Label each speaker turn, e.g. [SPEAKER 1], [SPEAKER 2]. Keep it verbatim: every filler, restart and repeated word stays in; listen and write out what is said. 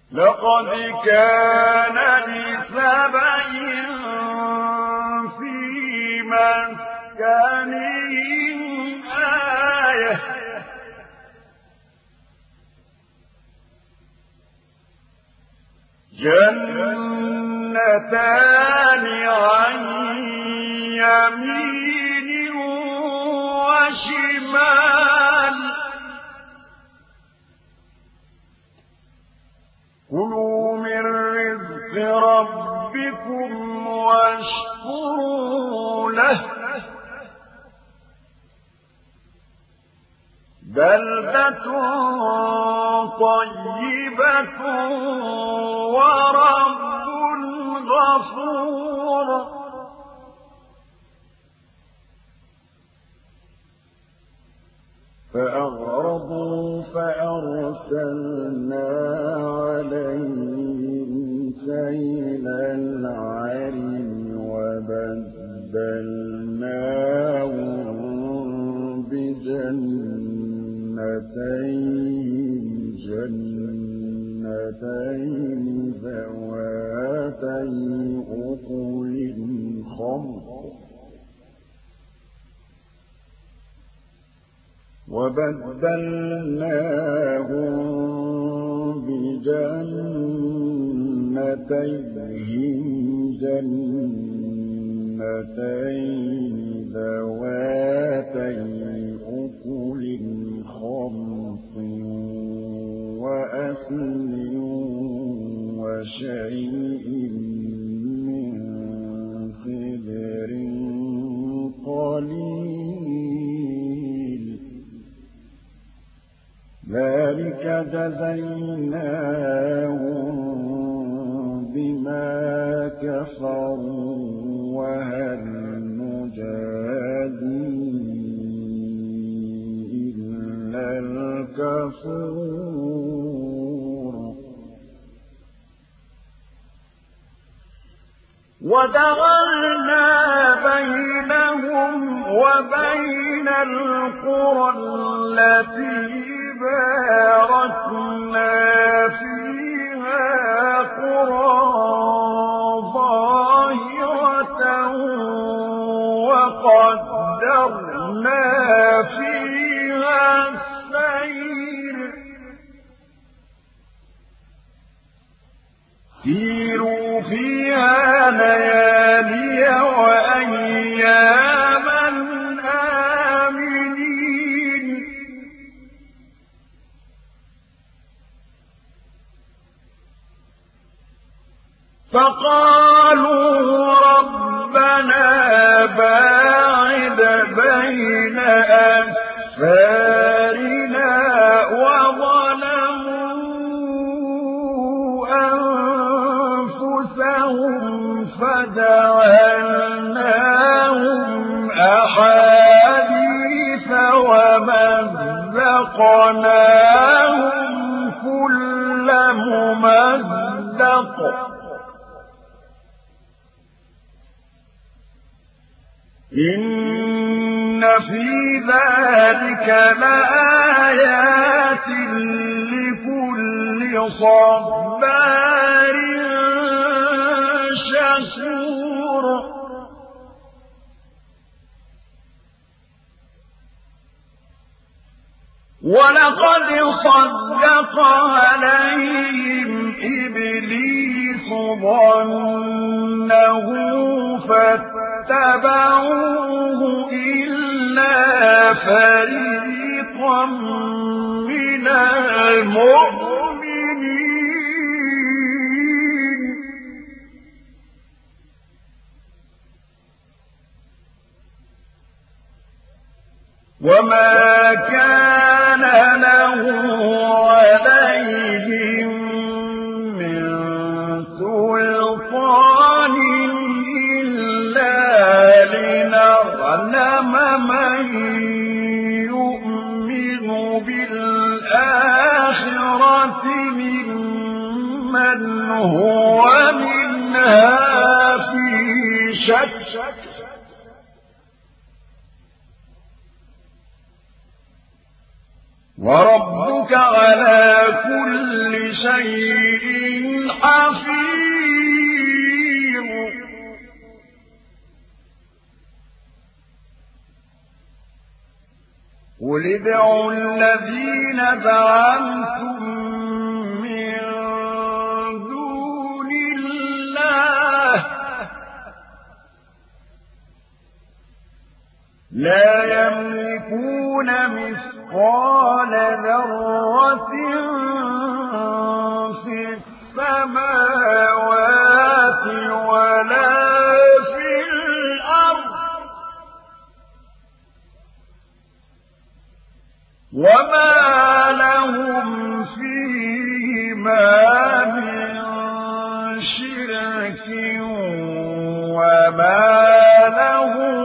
[SPEAKER 1] لقد كان لسبإ في مسكنهم آية جنتان عن يمين وشمال كلوا من رزق ربكم واشكروا له بلدة طيبة ورب غفور فأعرضوا فأرسلنا عليهم سيل العرم وبدلناهم بجنتين جنتين ذواتي أكل خمط وبدلناهم بجنتيهم جنتين ذواتي أكل خمط وأثل وشيء من سدر قليل ذلك جزيناهم بما كفروا وهل نجازي إلا الكفور وجعلنا بينهم وبين القرى التي باركنا فيها قرى ظاهرة وقدرنا فيها السير سيروا فيها ليالي وأياما آمنين فقالوا ربنا باعد بين أسفارنا وظلموا أنفسهم فجعلناهم أحاديث ومزقناهم كل ممزق إن في ذلك لآيات لكل صبار شكور ولقد صدق عليهم إبليس ظنه فاتبعوه إلا فريقا من المؤمنين وما كان له عليهم من سلطان إلا لنعلم من يؤمن بالآخرة ممن هو منها في شك وربك على كل شيء حفيظ قل ادعوا الذين زعمتم من دون الله لا يملكون مثقال ذرة في السماوات ولا في الأرض وما لهم فيهما من شرك وما له